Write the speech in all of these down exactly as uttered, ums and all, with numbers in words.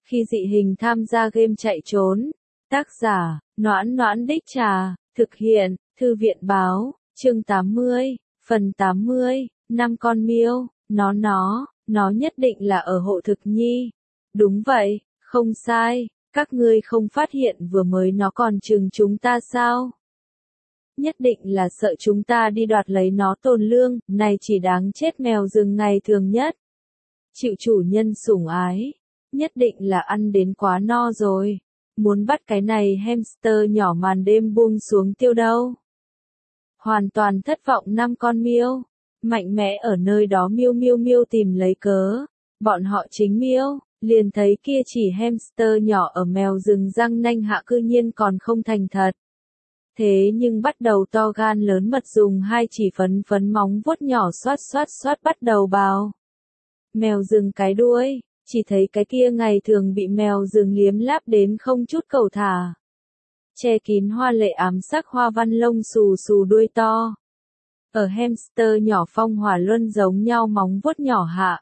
Khi dị hình tham gia game chạy trốn. Tác giả, Noãn Noãn Đích Trà, thực hiện, Thư viện Báo, chương tám mươi, phần tám mươi, năm con miêu, nó nó, nó nhất định là ở hộ thực nhi. Đúng vậy, không sai, các ngươi không phát hiện vừa mới nó còn chừng chúng ta sao? Nhất định là sợ chúng ta đi đoạt lấy nó tồn lương, này chỉ đáng chết mèo rừng ngày thường nhất. Chịu chủ nhân sủng ái, nhất định là ăn đến quá no rồi. Muốn bắt cái này hamster nhỏ màn đêm buông xuống tiêu đâu. Hoàn toàn thất vọng năm con miêu, mạnh mẽ ở nơi đó miêu miêu miêu tìm lấy cớ. Bọn họ chính miêu, liền thấy kia chỉ hamster nhỏ ở mèo rừng răng nanh hạ cư nhiên còn không thành thật. Thế nhưng bắt đầu to gan lớn mật dùng hai chỉ phấn phấn móng vuốt nhỏ xoát xoát xoát bắt đầu bào. Mèo rừng cái đuôi, chỉ thấy cái kia ngày thường bị mèo rừng liếm láp đến không chút cầu thả. Che kín hoa lệ ám sắc hoa văn lông xù xù đuôi to. Ở hamster nhỏ phong hỏa luân giống nhau móng vuốt nhỏ hạ.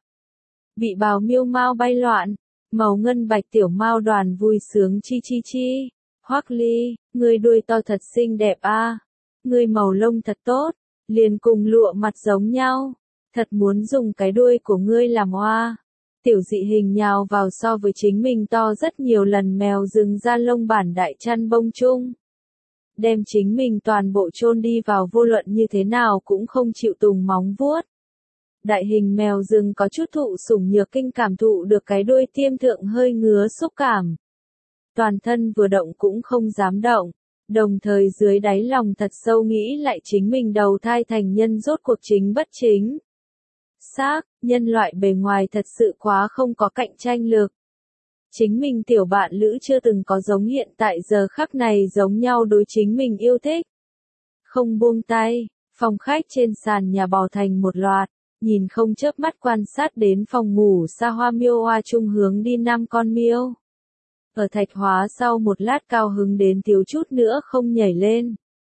Bị bào miêu mau bay loạn, màu ngân bạch tiểu mao đoàn vui sướng chi chi chi. Hoắc Ly, ngươi đuôi to thật xinh đẹp a, à. Ngươi màu lông thật tốt, liền cùng lụa mặt giống nhau. Thật muốn dùng cái đuôi của ngươi làm hoa. Tiểu dị hình nhào vào so với chính mình to rất nhiều lần mèo rừng ra lông bản đại chăn bông chung. Đem chính mình toàn bộ chôn đi vào vô luận như thế nào cũng không chịu tùng móng vuốt. Đại hình mèo rừng có chút thụ sủng nhược kinh cảm thụ được cái đuôi tiêm thượng hơi ngứa xúc cảm. Toàn thân vừa động cũng không dám động, đồng thời dưới đáy lòng thật sâu nghĩ lại chính mình đầu thai thành nhân rốt cuộc chính bất chính. Xác, nhân loại bề ngoài thật sự quá không có cạnh tranh lực. Chính mình tiểu bạn lữ chưa từng có giống hiện tại giờ khắc này giống nhau đối chính mình yêu thích. Không buông tay, phòng khách trên sàn nhà bò thành một loạt, nhìn không chớp mắt quan sát đến phòng ngủ xa hoa miêu hoa trung hướng đi năm con miêu. Ở thạch hóa sau một lát cao hứng đến thiếu chút nữa không nhảy lên.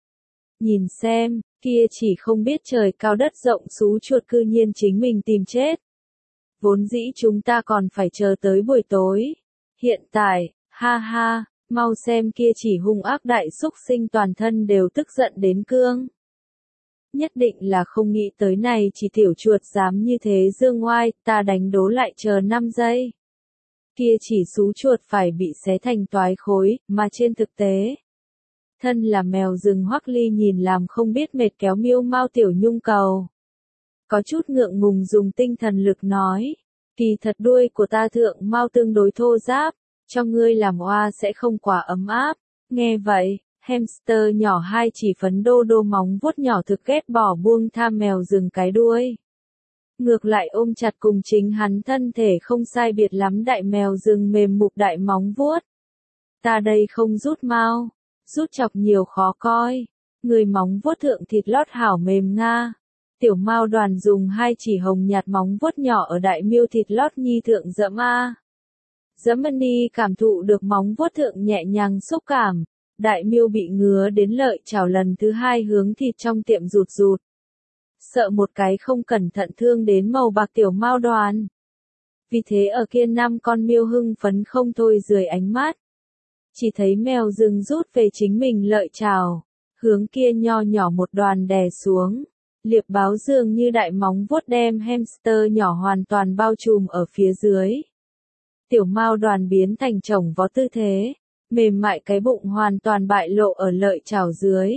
Nhìn xem, kia chỉ không biết trời cao đất rộng xú chuột cư nhiên chính mình tìm chết. Vốn dĩ chúng ta còn phải chờ tới buổi tối. Hiện tại, ha ha, mau xem kia chỉ hung ác đại xúc sinh toàn thân đều tức giận đến cương. Nhất định là không nghĩ tới này chỉ tiểu chuột dám như thế dương ngoai, ta đánh đố lại chờ năm giây. Kia chỉ xú chuột phải bị xé thành toái khối, mà trên thực tế. Thân là mèo rừng Hoắc Ly nhìn làm không biết mệt kéo miêu mau tiểu nhung cầu. Có chút ngượng ngùng dùng tinh thần lực nói. Kỳ thật đuôi của ta thượng mau tương đối thô ráp, cho ngươi làm oa sẽ không quá ấm áp. Nghe vậy, hamster nhỏ hai chỉ phấn đô đô móng vuốt nhỏ thực ghét bỏ buông tha mèo rừng cái đuôi. Ngược lại ôm chặt cùng chính hắn thân thể không sai biệt lắm đại mèo rừng mềm mục đại móng vuốt. Ta đây không rút mau, rút chọc nhiều khó coi. Người móng vuốt thượng thịt lót hảo mềm nga. Tiểu mao đoàn dùng hai chỉ hồng nhạt móng vuốt nhỏ ở đại miêu thịt lót nhi thượng dẫm a. Dẫm ni cảm thụ được móng vuốt thượng nhẹ nhàng xúc cảm. Đại miêu bị ngứa đến lợi chảo lần thứ hai hướng thịt trong tiệm rụt rụt. Sợ một cái không cẩn thận thương đến màu bạc tiểu mao đoàn. Vì thế ở kia năm con miêu hưng phấn không thôi rười ánh mắt. Chỉ thấy mèo rừng rút về chính mình lợi chảo, hướng kia nho nhỏ một đoàn đè xuống. Liệp báo dường như đại móng vuốt đem hamster nhỏ hoàn toàn bao trùm ở phía dưới. Tiểu mao đoàn biến thành chồng vó tư thế, mềm mại cái bụng hoàn toàn bại lộ ở lợi chảo dưới.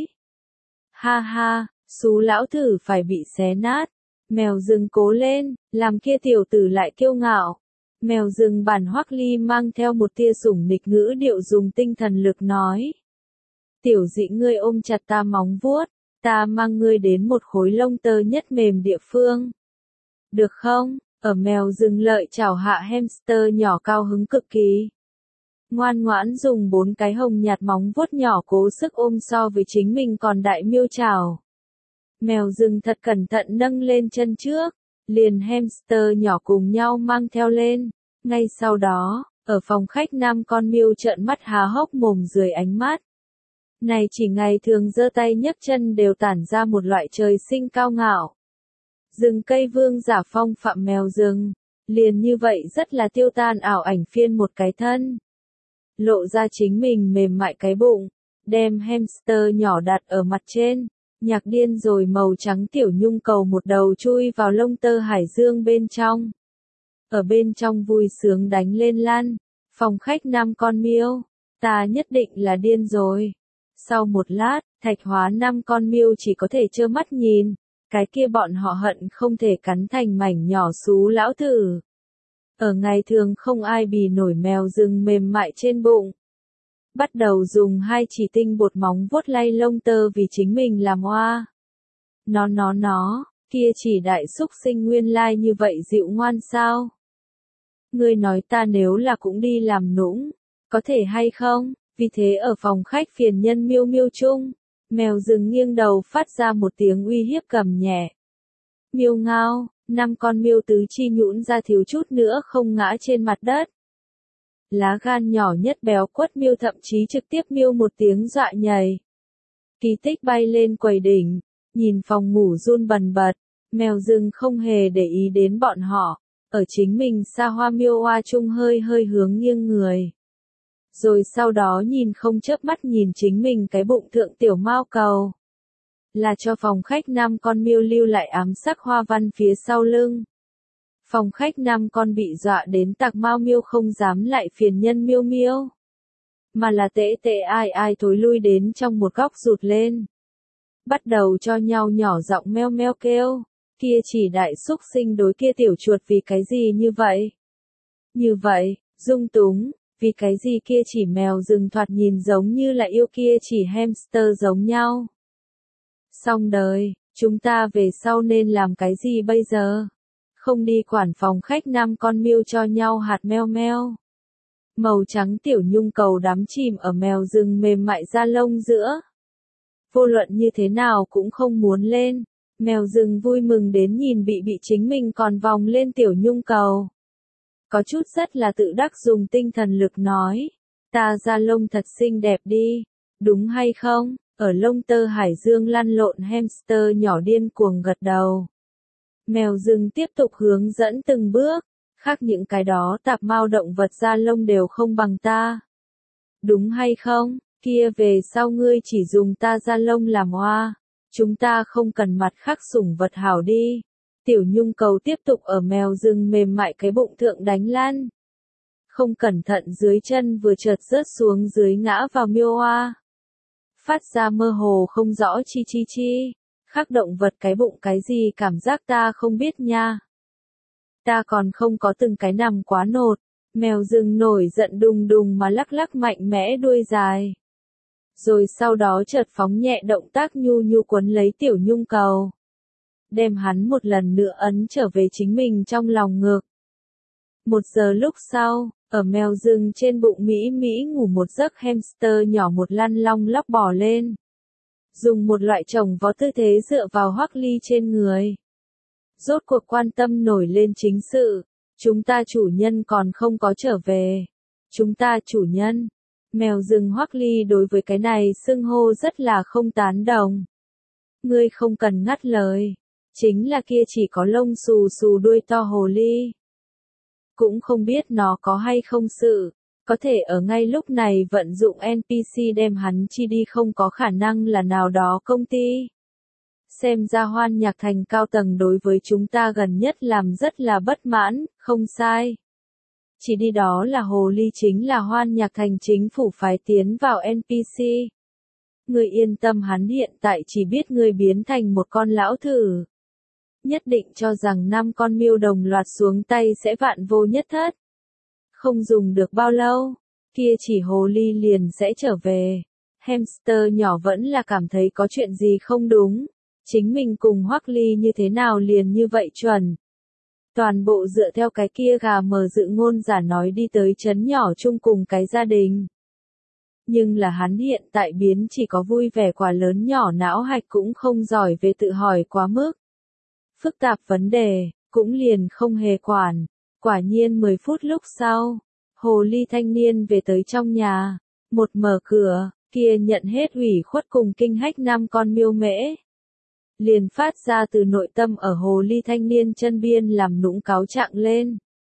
Ha ha, xú lão thử phải bị xé nát. Mèo rừng cố lên, làm kia tiểu tử lại kiêu ngạo. Mèo rừng bản Hoắc Ly mang theo một tia sủng nịch ngữ điệu dùng tinh thần lực nói. Tiểu dị ngươi ôm chặt ta móng vuốt, ta mang ngươi đến một khối lông tơ nhất mềm địa phương. Được không? Ở mèo rừng lợi chảo hạ hamster nhỏ cao hứng cực kỳ. Ngoan ngoãn dùng bốn cái hồng nhạt móng vuốt nhỏ cố sức ôm so với chính mình còn đại miêu chảo. Mèo rừng thật cẩn thận nâng lên chân trước, liền hamster nhỏ cùng nhau mang theo lên. Ngay sau đó, ở phòng khách năm con miêu trợn mắt há hốc mồm dưới ánh mắt. Này chỉ ngày thường giơ tay nhấc chân đều tản ra một loại trời sinh cao ngạo. Rừng cây vương giả phong phạm mèo rừng, Liền như vậy rất là tiêu tan ảo ảnh phiên một cái thân. Lộ ra chính mình mềm mại cái bụng, đem hamster nhỏ đặt ở mặt trên, nhạc điên rồi màu trắng tiểu nhung cầu một đầu chui vào lông tơ hải dương bên trong. Ở bên trong vui sướng đánh lên lăn, phòng khách năm con miêu, ta nhất định là điên rồi. Sau một lát, thạch hóa năm con miêu chỉ có thể trơ mắt nhìn, cái kia bọn họ hận không thể cắn thành mảnh nhỏ xú lão thử. Ở ngày thường không ai bì nổi mèo rừng mềm mại trên bụng. Bắt đầu dùng hai chỉ tinh bột móng vuốt lay lông tơ vì chính mình làm oa. Nó nó nó, kia chỉ đại xúc sinh nguyên lai như vậy dịu ngoan sao? Ngươi nói ta nếu là cũng đi làm nũng, có thể hay không? Vì thế ở phòng khách phiền nhân miêu miêu chung, mèo rừng nghiêng đầu phát ra một tiếng uy hiếp gầm nhẹ. Miêu ngao, năm con miêu tứ chi nhũn ra thiếu chút nữa không ngã trên mặt đất. Lá gan nhỏ nhất béo quất miêu thậm chí trực tiếp miêu một tiếng dọa nhảy. Kỳ tích bay lên quầy đỉnh, nhìn phòng ngủ run bần bật, mèo rừng không hề để ý đến bọn họ, ở chính mình xa hoa miêu hoa chung hơi hơi hướng nghiêng người. Rồi sau đó nhìn không chớp mắt nhìn chính mình cái bụng thượng tiểu mao cầu. Là cho phòng khách năm con miêu lưu lại ám sắc hoa văn phía sau lưng. Phòng khách năm con bị dọa đến tạc mao miêu không dám lại phiền nhân miêu miêu. Mà là tễ tễ ai ai thối lui đến trong một góc rụt lên. Bắt đầu cho nhau nhỏ giọng meo meo kêu. Kia chỉ đại xúc sinh đối kia tiểu chuột vì cái gì như vậy? Như vậy, dung túng, vì cái gì kia chỉ mèo rừng thoạt nhìn giống như là yêu kia chỉ hamster giống nhau. Xong đời, chúng ta về sau nên làm cái gì bây giờ? Không đi quản phòng khách năm con miêu cho nhau hạt meo meo. Màu trắng tiểu nhung cầu đắm chìm ở mèo rừng mềm mại da lông giữa. Vô luận như thế nào cũng không muốn lên. Mèo rừng vui mừng đến nhìn bị bị chính mình còn vòng lên tiểu nhung cầu. Có chút rất là tự đắc dùng tinh thần lực nói. Ta da lông thật xinh đẹp đi. Đúng hay không? Ở lông tơ hải dương lăn lộn hamster nhỏ điên cuồng gật đầu. Mèo rừng tiếp tục hướng dẫn từng bước. Khác những cái đó tạp mao động vật da lông đều không bằng ta. Đúng hay không? Kia về sau ngươi chỉ dùng ta da lông làm oa. Chúng ta không cần mặt khác sủng vật hảo đi. Tiểu nhung cầu tiếp tục ở mèo rừng mềm mại cái bụng thượng đánh lăn. Không cẩn thận dưới chân vừa chợt rớt xuống dưới ngã vào miêu oa. Phát ra mơ hồ không rõ chi chi chi. Khác động vật cái bụng cái gì cảm giác ta không biết nha. Ta còn không có từng cái nằm quá nột. Mèo rừng nổi giận đùng đùng mà lắc lắc mạnh mẽ đuôi dài. Rồi sau đó chợt phóng nhẹ động tác nhu nhu quấn lấy tiểu nhung cầu. Đem hắn một lần nữa ấn trở về chính mình trong lòng ngực. Một giờ lúc sau, ở mèo rừng trên bụng Mỹ Mỹ ngủ một giấc hamster nhỏ một lăn long lóc bò lên. Dùng một loại chồng vó tư thế dựa vào Hoắc Ly trên người. Rốt cuộc quan tâm nổi lên chính sự. Chúng ta chủ nhân còn không có trở về. Chúng ta chủ nhân. Mèo rừng Hoắc Ly đối với cái này xưng hô rất là không tán đồng. Ngươi không cần ngắt lời. Chính là kia chỉ có lông xù xù đuôi to hồ ly. Cũng không biết nó có hay không sự. Có thể ở ngay lúc này vận dụng en pê xê đem hắn chi đi không có khả năng là nào đó công ty. Xem ra Hoan Nhạc Thành cao tầng đối với chúng ta gần nhất làm rất là bất mãn, không sai. Chỉ đi đó là hồ ly chính là Hoan Nhạc Thành chính phủ phái tiến vào en pê xê. Ngươi yên tâm hắn hiện tại chỉ biết ngươi biến thành một con lão thử. Nhất định cho rằng năm con miêu đồng loạt xuống tay sẽ vạn vô nhất thất. Không dùng được bao lâu, kia chỉ hồ ly liền sẽ trở về. Hamster nhỏ vẫn là cảm thấy có chuyện gì không đúng. Chính mình cùng Hoắc Ly như thế nào liền như vậy chuẩn. Toàn bộ dựa theo cái kia gà mờ dự ngôn giả nói đi tới trấn nhỏ chung cùng cái gia đình. Nhưng là hắn hiện tại biến chỉ có vui vẻ quả lớn nhỏ não hạch cũng không giỏi về tự hỏi quá mức. Phức tạp vấn đề, cũng liền không hề quản. Quả nhiên mười phút lúc sau, hồ ly thanh niên về tới trong nhà. Một mở cửa, kia nhận hết ủy khuất cùng kinh hách năm con miêu mễ. Liền phát ra từ nội tâm ở hồ ly thanh niên chân biên làm nũng cáo trạng lên.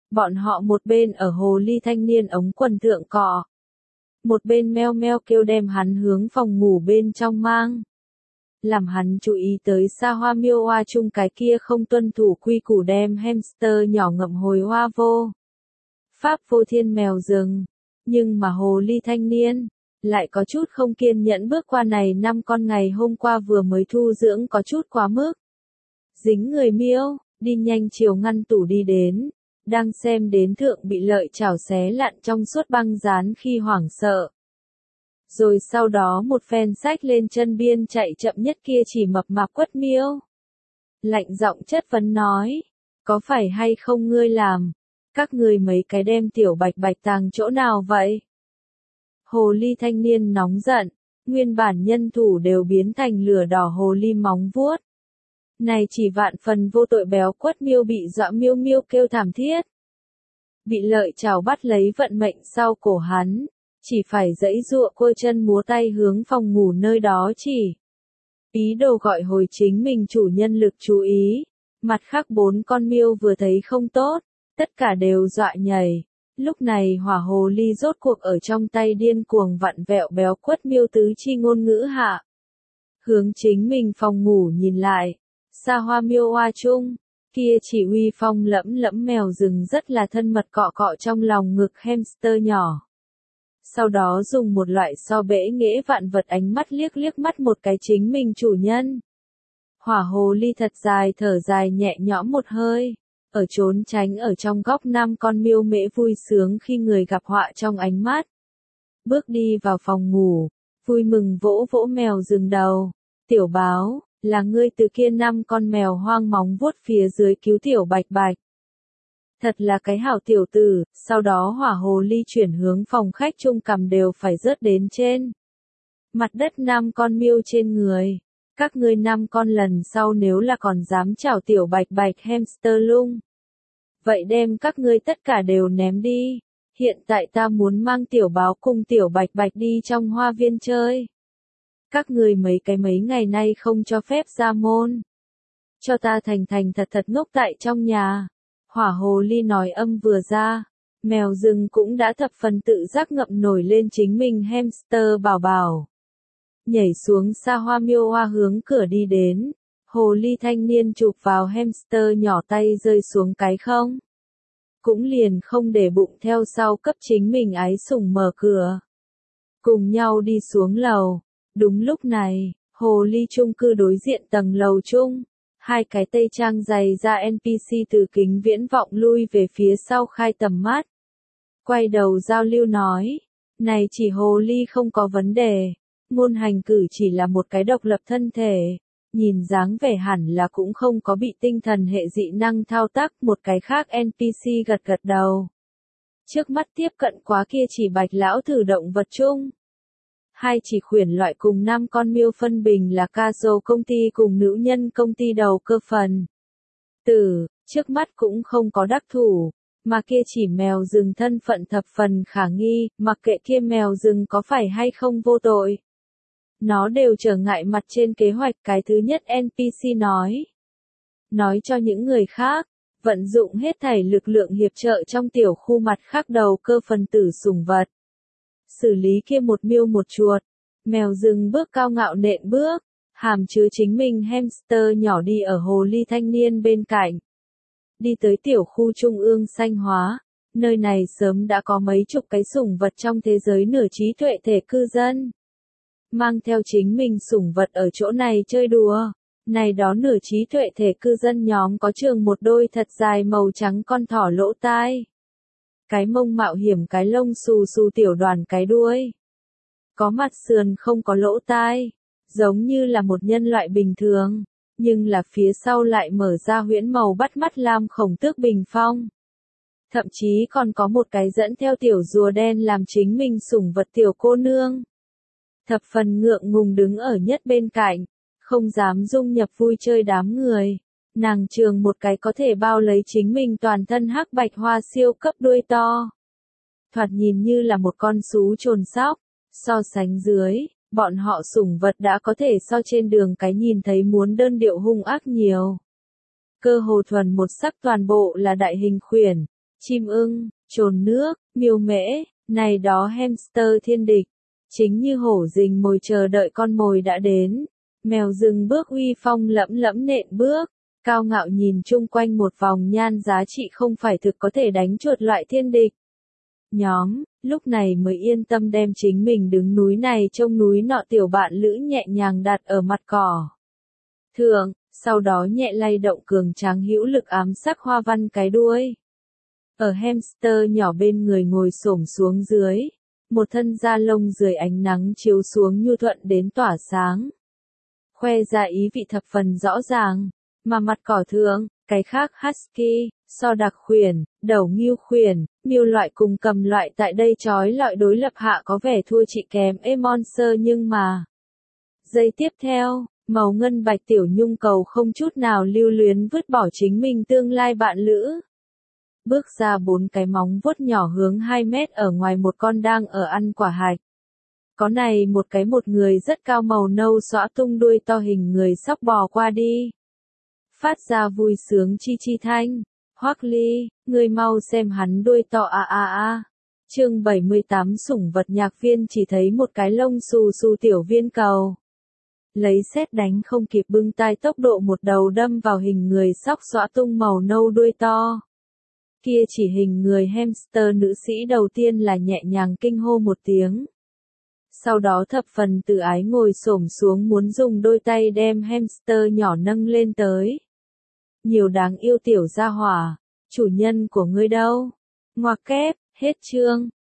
Bọn họ một bên ở hồ ly thanh niên ống quần thượng cọ. Một bên meo meo kêu đem hắn hướng phòng ngủ bên trong mang. Làm hắn chú ý tới xa hoa miêu hoa chung cái kia không tuân thủ quy củ đem hamster nhỏ ngậm hồi hoa vô. Pháp vô thiên mèo rừng. Nhưng mà hồ ly thanh niên, lại có chút không kiên nhẫn bước qua này năm con ngày hôm qua vừa mới thu dưỡng có chút quá mức. Dính người miêu, đi nhanh chiều ngăn tủ đi đến, đang xem đến thượng bị lợi chảo xé lặn trong suốt băng dán khi hoảng sợ. Rồi sau đó một phen sách lên chân biên chạy chậm nhất kia chỉ mập mạp quất miêu. Lạnh giọng chất vấn nói, có phải hay không ngươi làm? Các ngươi mấy cái đem tiểu bạch bạch tàng chỗ nào vậy? Hồ ly thanh niên nóng giận, nguyên bản nhân thủ đều biến thành lửa đỏ hồ ly móng vuốt. Này chỉ vạn phần vô tội béo quất miêu bị dọa miêu miêu kêu thảm thiết. Bị lợi chảo bắt lấy vận mệnh sau cổ hắn, chỉ phải giãy giụa quơ chân múa tay hướng phòng ngủ nơi đó chỉ. Ý đồ gọi hồi chính mình chủ nhân lực chú ý. Mặt khác bốn con miêu vừa thấy không tốt, tất cả đều dọa nhảy. Lúc này hỏa hồ ly rốt cuộc ở trong tay điên cuồng vặn vẹo béo quất miêu tứ chi ngôn ngữ hạ. Hướng chính mình phòng ngủ nhìn lại, xa hoa miêu hoa chung, kia chỉ uy phong lẫm lẫm mèo rừng rất là thân mật cọ cọ trong lòng ngực hamster nhỏ. Sau đó dùng một loại so bể nghễ vạn vật ánh mắt liếc liếc mắt một cái chính mình chủ nhân. Hỏa hồ ly thật dài thở dài nhẹ nhõm một hơi, ở trốn tránh ở trong góc năm con miêu mễ vui sướng khi người gặp họa trong ánh mắt. Bước đi vào phòng ngủ, vui mừng vỗ vỗ mèo rừng đầu, tiểu báo, là ngươi từ kia năm con mèo hoang móng vuốt phía dưới cứu tiểu bạch bạch. Thật là cái hảo tiểu tử, sau đó hỏa hồ ly chuyển hướng phòng khách chung cầm đều phải rớt đến trên. Mặt đất năm con miêu trên người. Các ngươi năm con lần sau nếu là còn dám chảo tiểu bạch bạch hamster lung. Vậy đem các ngươi tất cả đều ném đi. Hiện tại ta muốn mang tiểu báo cùng tiểu bạch bạch đi trong hoa viên chơi. Các ngươi mấy cái mấy ngày nay không cho phép ra môn. Cho ta thành thành thật thật ngốc tại trong nhà. Hỏa hồ ly nói âm vừa ra. Mèo rừng cũng đã thập phần tự giác ngậm nổi lên chính mình hamster bảo bảo. Nhảy xuống xa hoa miêu hoa hướng cửa đi đến. Hồ ly thanh niên chụp vào hamster nhỏ tay rơi xuống cái không. Cũng liền không để bụng theo sau cấp chính mình ái sủng mở cửa. Cùng nhau đi xuống lầu. Đúng lúc này, hồ ly chung cư đối diện tầng lầu chung. Hai cái tây trang dày ra en pê xê từ kính viễn vọng lui về phía sau khai tầm mắt. Quay đầu giao lưu nói. Này chỉ hồ ly không có vấn đề. Ngôn hành cử chỉ là một cái độc lập thân thể. Nhìn dáng vẻ hẳn là cũng không có bị tinh thần hệ dị năng thao tác. Một cái khác en pê xê gật gật đầu. Trước mắt tiếp cận quá kia chỉ bạch lão thử động vật chung. Hai chỉ khuyển loại cùng năm con miêu phân bình là Kazo công ty cùng nữ nhân công ty đầu cơ phần. Tử, trước mắt cũng không có đắc thủ, mà kia chỉ mèo rừng thân phận thập phần khả nghi, mặc kệ kia mèo rừng có phải hay không vô tội. Nó đều trở ngại mặt trên kế hoạch cái thứ nhất en pê xê nói. Nói cho những người khác, vận dụng hết thảy lực lượng hiệp trợ trong tiểu khu mặt khác đầu cơ phần tử sủng vật. Xử lý kia một miêu một chuột, mèo rừng bước cao ngạo nện bước, hàm chứa chính mình hamster nhỏ đi ở hồ ly thanh niên bên cạnh. Đi tới tiểu khu trung ương xanh hóa, nơi này sớm đã có mấy chục cái sủng vật trong thế giới nửa trí tuệ thể cư dân. Mang theo chính mình sủng vật ở chỗ này chơi đùa, này đó nửa trí tuệ thể cư dân nhóm có trường một đôi thật dài màu trắng con thỏ lỗ tai. Cái mông mạo hiểm cái lông xù xù tiểu đoàn cái đuôi. Có mặt sườn không có lỗ tai, giống như là một nhân loại bình thường, nhưng là phía sau lại mở ra huyễn màu bắt mắt lam khổng tước bình phong. Thậm chí còn có một cái dẫn theo tiểu rùa đen làm chính mình sủng vật tiểu cô nương. Thập phần ngượng ngùng đứng ở nhất bên cạnh, không dám dung nhập vui chơi đám người. Nàng trường một cái có thể bao lấy chính mình toàn thân hắc bạch hoa siêu cấp đuôi to. Thoạt nhìn như là một con sú trồn sóc, so sánh dưới, bọn họ sủng vật đã có thể so trên đường cái nhìn thấy muốn đơn điệu hung ác nhiều. Cơ hồ thuần một sắc toàn bộ là đại hình khuyển, chim ưng, trồn nước, miêu mễ, này đó hamster thiên địch, chính như hổ rình mồi chờ đợi con mồi đã đến. Mèo rừng bước uy phong lẫm lẫm nện bước, cao ngạo nhìn chung quanh một vòng nhan giá trị không phải thực có thể đánh chuột loại thiên địch. Nhóm, lúc này mới yên tâm đem chính mình đứng núi này trông núi nọ tiểu bạn lữ nhẹ nhàng đặt ở mặt cỏ thượng, sau đó nhẹ lay động cường tráng hữu lực ám sắc hoa văn cái đuôi. Ở hamster nhỏ bên người ngồi xổm xuống dưới, một thân da lông dưới ánh nắng chiếu xuống nhu thuận đến tỏa sáng. Khoe ra ý vị thập phần rõ ràng, mà mặt cỏ thượng, cái khác husky, so đặc khuyển, đầu ngưu khuyển, miêu loại cùng cầm loại tại đây chói lọi đối lập hạ có vẻ thua chị kém ê monster nhưng mà. Giây tiếp theo, màu ngân bạch tiểu nhung cầu không chút nào lưu luyến vứt bỏ chính mình tương lai bạn lữ. Bước ra bốn cái móng vuốt nhỏ hướng hai mét ở ngoài một con đang ở ăn quả hạch. Có này một cái một người rất cao màu nâu xõa tung đuôi to hình người sóc bò qua đi. Phát ra vui sướng chi chi thanh. Hoắc Ly, người mau xem hắn đuôi to a a a. Chương bảy mươi tám sủng vật nhạc viên chỉ thấy một cái lông xù xù tiểu viên cầu. Lấy sét đánh không kịp bưng tai tốc độ một đầu đâm vào hình người sóc xõa tung màu nâu đuôi to. Kia chỉ hình người hamster nữ sĩ đầu tiên là nhẹ nhàng kinh hô một tiếng. Sau đó thập phần tự ái ngồi xổm xuống muốn dùng đôi tay đem hamster nhỏ nâng lên tới. Nhiều đáng yêu tiểu gia hỏa, chủ nhân của ngươi đâu? Ngoặc kép, hết chương.